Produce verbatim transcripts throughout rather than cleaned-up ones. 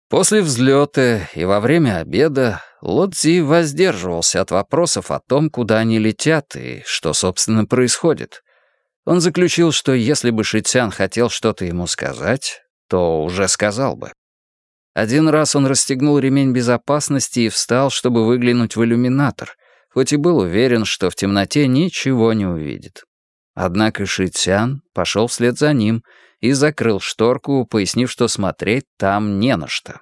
После взлета и во время обеда Лодзи воздерживался от вопросов о том, куда они летят и что, собственно, происходит. Он заключил, что если бы Шицян хотел что-то ему сказать, то уже сказал бы. Один раз он расстегнул ремень безопасности и встал, чтобы выглянуть в иллюминатор, хоть и был уверен, что в темноте ничего не увидит. Однако Шицян пошел вслед за ним и закрыл шторку, пояснив, что смотреть там не на что.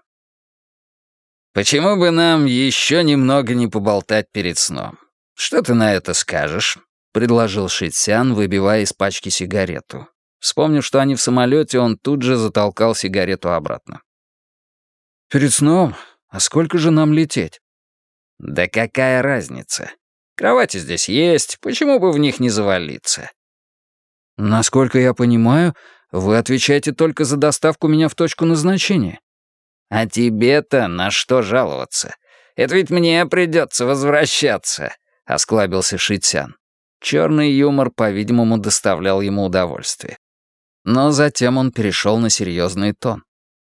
«Почему бы нам еще немного не поболтать перед сном? Что ты на это скажешь?» — предложил Шицян, выбивая из пачки сигарету. Вспомнив, что они в самолете, он тут же затолкал сигарету обратно. «Перед сном? А сколько же нам лететь?» «Да какая разница? Кровати здесь есть, почему бы в них не завалиться?» «Насколько я понимаю, вы отвечаете только за доставку меня в точку назначения». «А тебе-то на что жаловаться? Это ведь мне придется возвращаться», — осклабился Шицян. Черный юмор, по-видимому, доставлял ему удовольствие. Но затем он перешел на серьезный тон.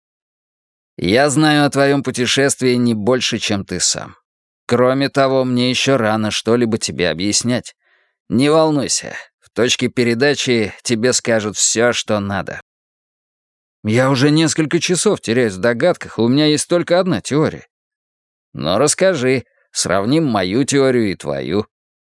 «Я знаю о твоем путешествии не больше, чем ты сам. Кроме того, мне еще рано что-либо тебе объяснять. Не волнуйся, в точке передачи тебе скажут все, что надо». «Я уже несколько часов теряюсь в догадках, и у меня есть только одна теория». «Ну, расскажи, сравним мою теорию и твою».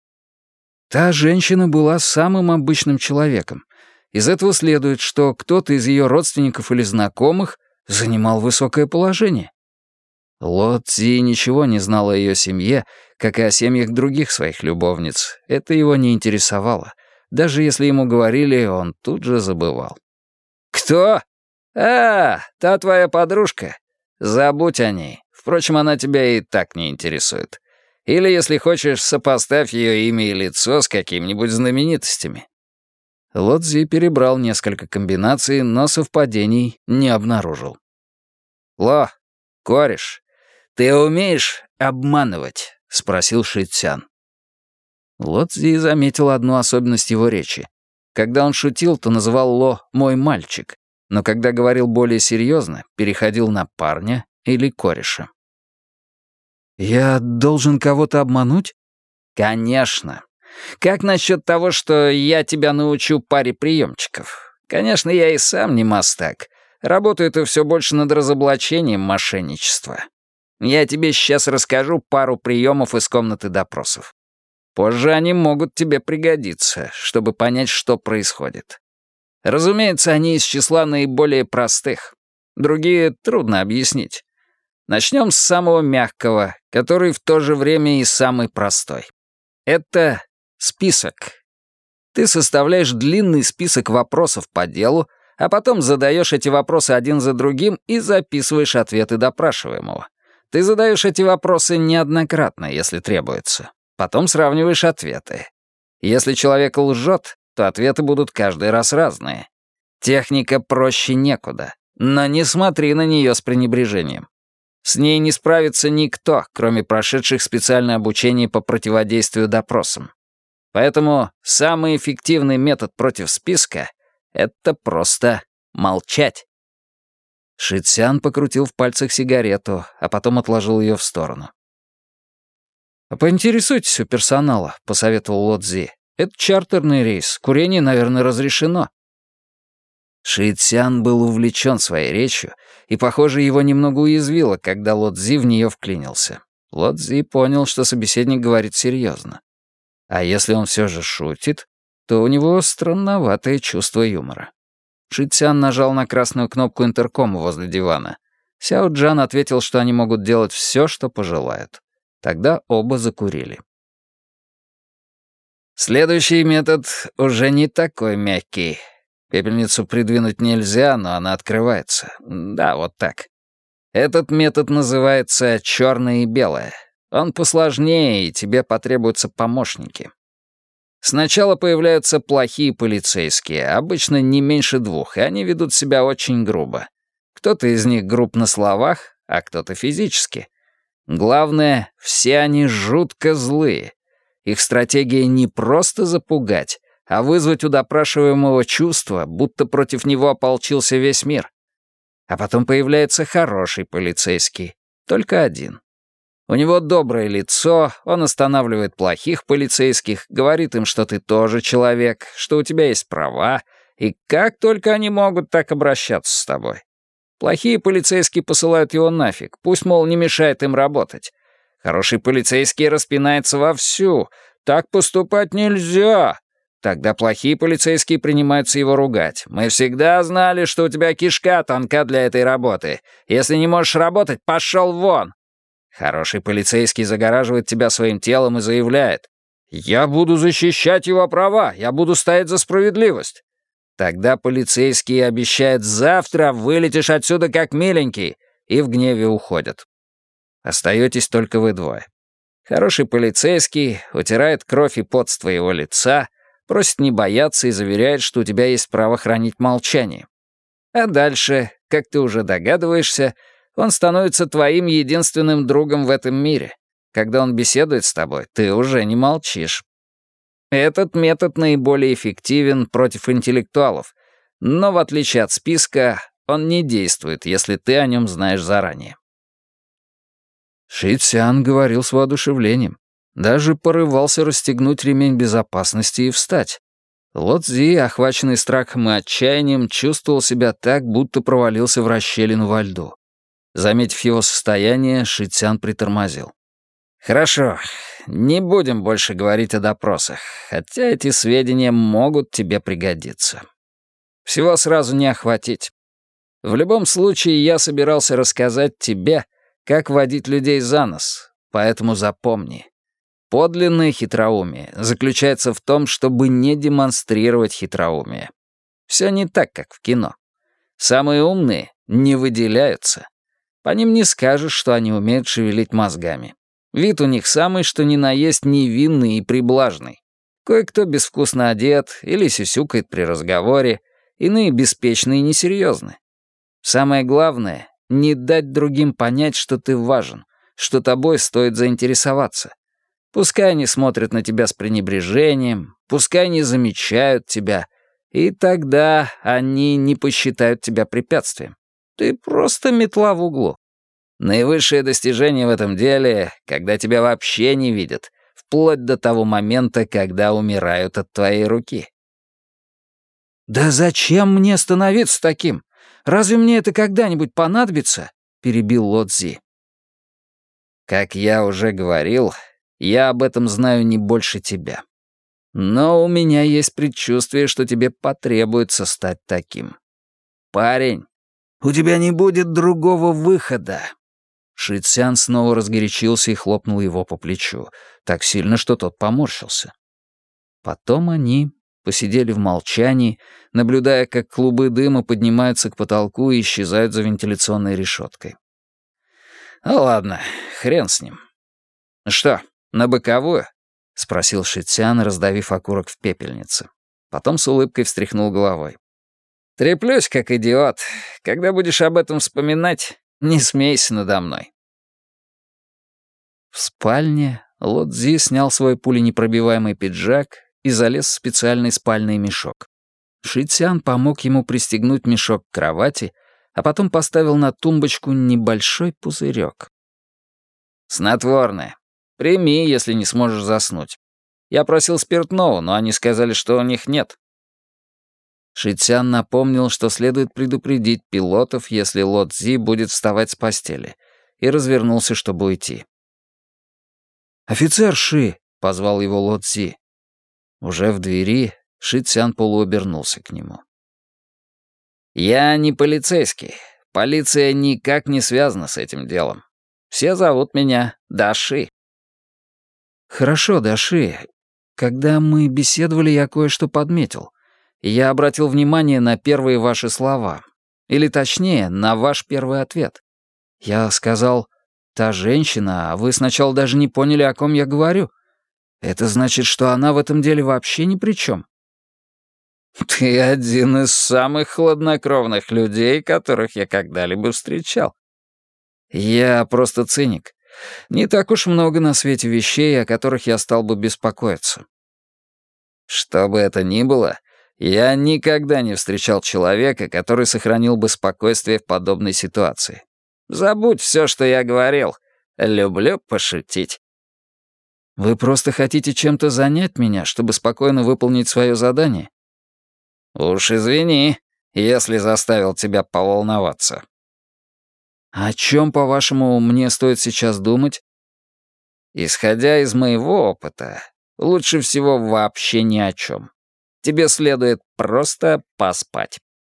Та женщина была самым обычным человеком. Из этого следует, что кто-то из ее родственников или знакомых занимал высокое положение. Ло Цзи ничего не знал о ее семье, как и о семьях других своих любовниц. Это его не интересовало. Даже если ему говорили, он тут же забывал. «Кто? А, та твоя подружка. Забудь о ней. Впрочем, она тебя и так не интересует. Или, если хочешь, сопоставь ее имя и лицо с какими-нибудь знаменитостями». Ло Цзи перебрал несколько комбинаций, но совпадений не обнаружил. «Ло, кореш, ты умеешь обманывать?» — спросил Шицян. Ло Цзи заметил одну особенность его речи. Когда он шутил, то называл Ло «мой мальчик», но когда говорил более серьезно, переходил на парня или кореша. «Я должен кого-то обмануть?» «Конечно. Как насчет того, что я тебя научу паре приемчиков? Конечно, я и сам не мастак. Работаю-то все больше над разоблачением мошенничества. Я тебе сейчас расскажу пару приемов из комнаты допросов. Позже они могут тебе пригодиться, чтобы понять, что происходит. Разумеется, они из числа наиболее простых. Другие трудно объяснить. Начнем с самого мягкого, который в то же время и самый простой. Это список. Ты составляешь длинный список вопросов по делу, а потом задаешь эти вопросы один за другим и записываешь ответы допрашиваемого. Ты задаешь эти вопросы неоднократно, если требуется. Потом сравниваешь ответы. Если человек лжет, то ответы будут каждый раз разные. Техника проще некуда, но не смотри на нее с пренебрежением. С ней не справится никто, кроме прошедших специальное обучение по противодействию допросам. Поэтому самый эффективный метод против списка — это просто молчать. Шицян покрутил в пальцах сигарету, а потом отложил ее в сторону. «А поинтересуйтесь у персонала», — посоветовал Ло Цзи. «Это чартерный рейс, курение, наверное, разрешено». Шицян был увлечен своей речью, и, похоже, его немного уязвило, когда Ло Цзи в нее вклинился. Ло Цзи понял, что собеседник говорит серьезно. А если он все же шутит, то у него странноватое чувство юмора. Шицян нажал на красную кнопку интеркома возле дивана. Сяо Джан ответил, что они могут делать все, что пожелают. Тогда оба закурили. Следующий метод уже не такой мягкий. Пепельницу придвинуть нельзя, но она открывается. Да, вот так. Этот метод называется «черное и белое». Он посложнее, и тебе потребуются помощники. Сначала появляются плохие полицейские, обычно не меньше двух, и они ведут себя очень грубо. Кто-то из них груб на словах, а кто-то физически. Главное, все они жутко злые. Их стратегия не просто запугать, а вызвать у допрашиваемого чувство, будто против него ополчился весь мир. А потом появляется хороший полицейский, только один. У него доброе лицо, он останавливает плохих полицейских, говорит им, что ты тоже человек, что у тебя есть права, и как только они могут так обращаться с тобой. Плохие полицейские посылают его нафиг, пусть, мол, не мешает им работать. Хороший полицейский распинается вовсю. Так поступать нельзя. Тогда плохие полицейские принимаются его ругать. Мы всегда знали, что у тебя кишка тонка для этой работы. Если не можешь работать, пошел вон. Хороший полицейский загораживает тебя своим телом и заявляет: «Я буду защищать его права, я буду стоять за справедливость». Тогда полицейский обещает: «Завтра вылетишь отсюда как миленький», и в гневе уходят. Остаетесь только вы двое. Хороший полицейский утирает кровь и пот с твоего лица, просит не бояться и заверяет, что у тебя есть право хранить молчание. А дальше, как ты уже догадываешься, он становится твоим единственным другом в этом мире. Когда он беседует с тобой, ты уже не молчишь. Этот метод наиболее эффективен против интеллектуалов, но в отличие от списка, он не действует, если ты о нем знаешь заранее. Ши Цян говорил с воодушевлением. Даже порывался расстегнуть ремень безопасности и встать. Ло Цзи, охваченный страхом и отчаянием, чувствовал себя так, будто провалился в расщелину во льду. Заметив его состояние, Ши Цян притормозил. «Хорошо, не будем больше говорить о допросах, хотя эти сведения могут тебе пригодиться. Всего сразу не охватить. В любом случае, я собирался рассказать тебе, как водить людей за нос, поэтому запомни. Подлинное хитроумие заключается в том, чтобы не демонстрировать хитроумие. Все не так, как в кино. Самые умные не выделяются. По ним не скажешь, что они умеют шевелить мозгами. Вид у них самый, что ни на есть, невинный и приблажный. Кое-кто безвкусно одет или сюсюкает при разговоре, иные беспечны и несерьезны. Самое главное — не дать другим понять, что ты важен, что тобой стоит заинтересоваться. Пускай они смотрят на тебя с пренебрежением, пускай не замечают тебя, и тогда они не посчитают тебя препятствием. Ты просто метла в углу. Наивысшее достижение в этом деле, когда тебя вообще не видят, вплоть до того момента, когда умирают от твоей руки. «Да зачем мне становиться таким? Разве мне это когда-нибудь понадобится?» — перебил Ло Цзи. «Как я уже говорил, я об этом знаю не больше тебя. Но у меня есть предчувствие, что тебе потребуется стать таким. Парень, у тебя не будет другого выхода». Ши Цян снова разгорячился и хлопнул его по плечу, так сильно, что тот поморщился. Потом они посидели в молчании, наблюдая, как клубы дыма поднимаются к потолку и исчезают за вентиляционной решеткой. «Ну ладно, хрен с ним. Что, на боковую?» — спросил Ши Цян, раздавив окурок в пепельнице. Потом с улыбкой встряхнул головой. «Треплюсь, как идиот. Когда будешь об этом вспоминать, не смейся надо мной». В спальне Ло Цзи снял свой пуленепробиваемый пиджак и залез в специальный спальный мешок. Ши Цян помог ему пристегнуть мешок к кровати, а потом поставил на тумбочку небольшой пузырек. «Снотворное. Прими, если не сможешь заснуть. Я просил спиртного, но они сказали, что у них нет». Ши Цян напомнил, что следует предупредить пилотов, если Ло Цзи будет вставать с постели, и развернулся, чтобы уйти. «Офицер Ши!» — позвал его Ло Цзи. Уже в двери Ши Цян полуобернулся к нему. «Я не полицейский. Полиция никак не связана с этим делом. Все зовут меня Даши». «Хорошо, Даши. Когда мы беседовали, я кое-что подметил. Я обратил внимание на первые ваши слова. Или точнее, на ваш первый ответ. Я сказал «та женщина», а вы сначала даже не поняли, о ком я говорю. Это значит, что она в этом деле вообще ни при чем. «Ты один из самых хладнокровных людей, которых я когда-либо встречал. Я просто циник. Не так уж много на свете вещей, о которых я стал бы беспокоиться. Что бы это ни было, Я никогда не встречал человека, который сохранил бы спокойствие в подобной ситуации. Забудь все, что я говорил. Люблю пошутить. Вы просто хотите чем-то занять меня, чтобы спокойно выполнить свое задание? Уж извини, если заставил тебя поволноваться. О чем, по-вашему, мне стоит сейчас думать? Исходя из моего опыта, лучше всего вообще ни о чем. Тебе следует просто поспать.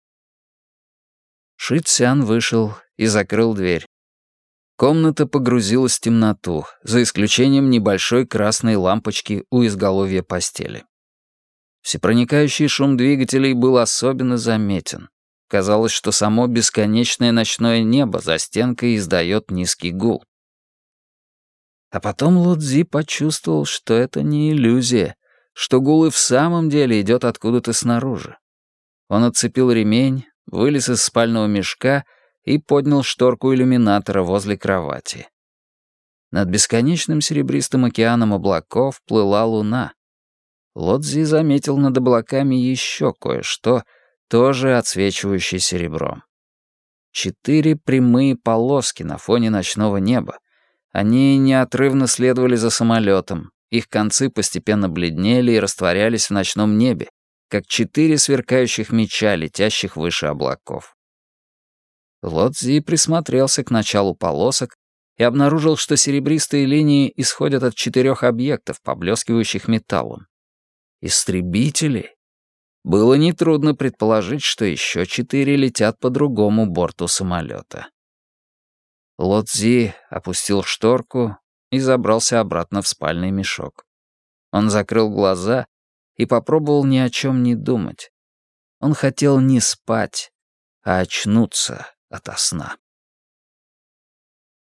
Ши Цян вышел и закрыл дверь. Комната погрузилась в темноту, за исключением небольшой красной лампочки у изголовья постели. Всепроникающий шум двигателей был особенно заметен. Казалось, что само бесконечное ночное небо за стенкой издает низкий гул. А потом Лодзи почувствовал, что это не иллюзия, что гул и в самом деле идет откуда-то снаружи. Он отцепил ремень, вылез из спального мешка и поднял шторку иллюминатора возле кровати. Над бесконечным серебристым океаном облаков плыла луна. Лодзи заметил над облаками еще кое-что, тоже отсвечивающее серебром. Четыре прямые полоски на фоне ночного неба. Они неотрывно следовали за самолетом, их концы постепенно бледнели и растворялись в ночном небе, как четыре сверкающих меча, летящих выше облаков. Лодзи присмотрелся к началу полосок и обнаружил, что серебристые линии исходят от четырех объектов, поблескивающих металлом. Истребители? Было нетрудно предположить, что еще четыре летят по другому борту самолета. Лодзи опустил шторку и забрался обратно в спальный мешок. Он закрыл глаза и попробовал ни о чем не думать. Он хотел не спать, а очнуться ото сна.